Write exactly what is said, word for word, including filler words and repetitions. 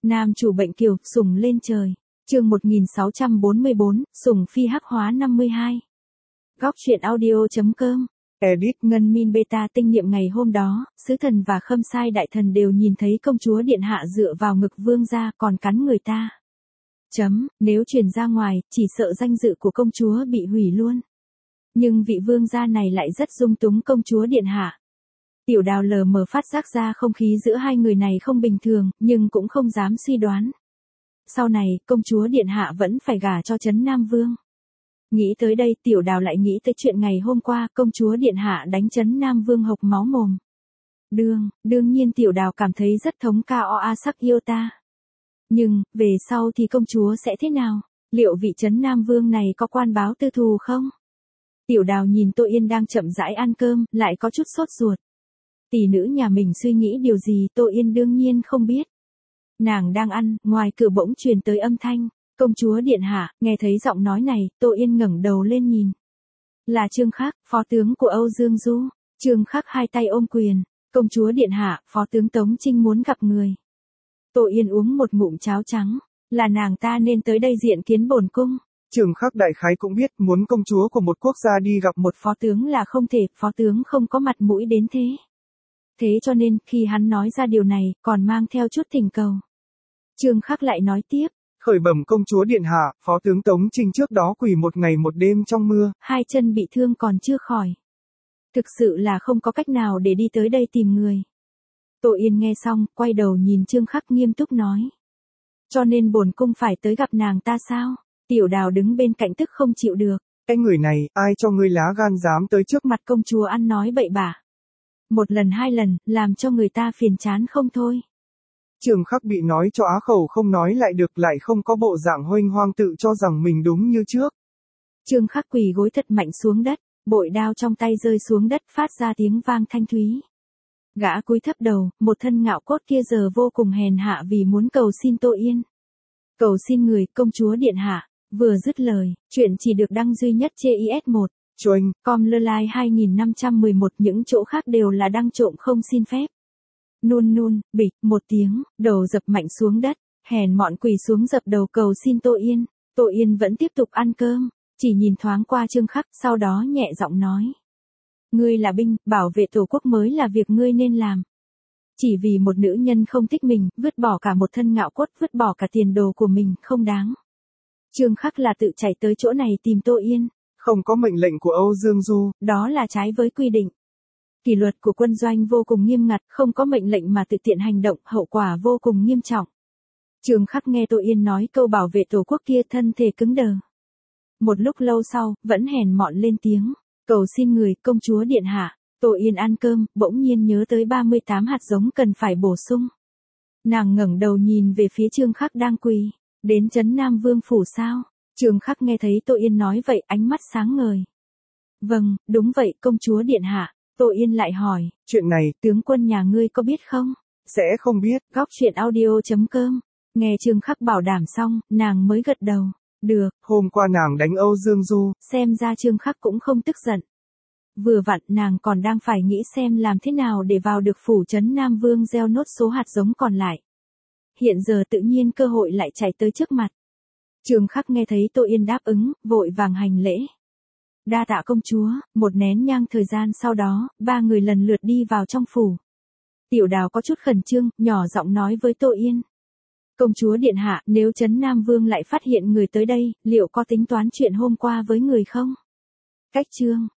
Nam chủ bệnh kiều, sủng lên trời. Chương một nghìn sáu trăm bốn mươi bốn, sủng phi hắc hóa năm mươi hai. Góc truyện audio.com. Edit. Ngân Min Beta tinh niệm ngày hôm đó, sứ thần và Khâm Sai đại thần đều nhìn thấy công chúa điện hạ dựa vào ngực vương gia còn cắn người ta. Chấm, nếu truyền ra ngoài, chỉ sợ danh dự của công chúa bị hủy luôn. Nhưng vị vương gia này lại rất dung túng công chúa điện hạ. Tiểu Đào lờ mờ phát giác ra không khí giữa hai người này không bình thường, nhưng cũng không dám suy đoán. Sau này, công chúa điện hạ vẫn phải gả cho Trấn Nam Vương. Nghĩ tới đây, Tiểu Đào lại nghĩ tới chuyện ngày hôm qua công chúa điện hạ đánh Trấn Nam Vương hộc máu mồm. Đương, đương nhiên Tiểu Đào cảm thấy rất thống ca o a sắc yêu ta. Nhưng, về sau thì công chúa sẽ thế nào? Liệu vị Trấn Nam Vương này có quan báo tư thù không? Tiểu Đào nhìn Tô Yên đang chậm rãi ăn cơm, lại có chút sốt ruột. Tỷ nữ nhà mình suy nghĩ điều gì Tô Yên đương nhiên không biết. Nàng đang ăn, ngoài cửa bỗng truyền tới âm thanh. Công chúa điện hạ, nghe thấy giọng nói này, Tô Yên ngẩng đầu lên nhìn. Là Trương Khắc, phó tướng của Âu Dương Du. Trương Khắc hai tay ôm quyền. Công chúa điện hạ, phó tướng Tống Trinh muốn gặp người. Tô Yên uống một ngụm cháo trắng. Là nàng ta nên tới đây diện kiến bổn cung. Trương Khắc đại khái cũng biết muốn công chúa của một quốc gia đi gặp một phó tướng là không thể, phó tướng không có mặt mũi đến thế. Thế cho nên, khi hắn nói ra điều này, còn mang theo chút thỉnh cầu. Trương Khắc lại nói tiếp. Khởi bẩm công chúa điện hạ, phó tướng Tống Trinh trước đó quỳ một ngày một đêm trong mưa. Hai chân bị thương còn chưa khỏi. Thực sự là không có cách nào để đi tới đây tìm người. Tô Yên nghe xong, quay đầu nhìn Trương Khắc nghiêm túc nói. Cho nên bổn cung phải tới gặp nàng ta sao? Tiểu Đào đứng bên cạnh tức không chịu được. Cái người này, ai cho ngươi lá gan dám tới trước mặt công chúa ăn nói bậy bạ. Một lần hai lần, làm cho người ta phiền chán không thôi. Trương Khắc bị nói cho á khẩu không nói lại được, lại không có bộ dạng huênh hoang tự cho rằng mình đúng như trước. Trương Khắc quỳ gối thật mạnh xuống đất, bội đao trong tay rơi xuống đất phát ra tiếng vang thanh thúy. Gã cúi thấp đầu, một thân ngạo cốt kia giờ vô cùng hèn hạ vì muốn cầu xin Tô Yên. Cầu xin người, công chúa điện hạ. Vừa dứt lời, chuyện chỉ được đăng duy nhất trên i ét một. Choanh. Com lơ lai hai nghìn năm trăm mười một, những chỗ khác đều là đăng trộm không xin phép. Nun nun, bịch, một tiếng, đầu dập mạnh xuống đất, hèn mọn quỳ xuống dập đầu cầu xin Tô Yên. Tô Yên vẫn tiếp tục ăn cơm, chỉ nhìn thoáng qua Trương Khắc, sau đó nhẹ giọng nói. Ngươi là binh, bảo vệ tổ quốc mới là việc ngươi nên làm. Chỉ vì một nữ nhân không thích mình, vứt bỏ cả một thân ngạo cốt, vứt bỏ cả tiền đồ của mình, không đáng. Trương Khắc là tự chạy tới chỗ này tìm Tô Yên. Không có mệnh lệnh của Âu Dương Du. Đó là trái với quy định. Kỷ luật của quân doanh vô cùng nghiêm ngặt, không có mệnh lệnh mà tự tiện hành động, hậu quả vô cùng nghiêm trọng. Trương Khắc nghe Tô Yên nói câu bảo vệ tổ quốc kia, thân thể cứng đờ. Một lúc lâu sau, vẫn hèn mọn lên tiếng. Cầu xin người, công chúa điện hạ. Tô Yên ăn cơm, bỗng nhiên nhớ tới ba mươi tám hạt giống cần phải bổ sung. Nàng ngẩng đầu nhìn về phía Trương Khắc đang quỳ. Đến Trấn Nam Vương phủ sao? Trương Khắc nghe thấy Tô Yên nói vậy, ánh mắt sáng ngời. Vâng, đúng vậy, công chúa điện hạ. Tô Yên lại hỏi. Chuyện này, tướng quân nhà ngươi có biết không? Sẽ không biết. Góc truyện audio.com. Nghe Trương Khắc bảo đảm xong, nàng mới gật đầu. Được. Hôm qua nàng đánh Âu Dương Du. Xem ra Trương Khắc cũng không tức giận. Vừa vặn nàng còn đang phải nghĩ xem làm thế nào để vào được phủ Trấn Nam Vương gieo nốt số hạt giống còn lại. Hiện giờ tự nhiên cơ hội lại chạy tới trước mặt. Trương Khắc nghe thấy Tô Yên đáp ứng, vội vàng hành lễ. Đa tạ công chúa. Một nén nhang thời gian sau đó, ba người lần lượt đi vào trong phủ. Tiểu Đào có chút khẩn trương, nhỏ giọng nói với Tô Yên. Công chúa điện hạ, nếu Trấn Nam Vương lại phát hiện người tới đây, liệu có tính toán chuyện hôm qua với người không? Cách chương.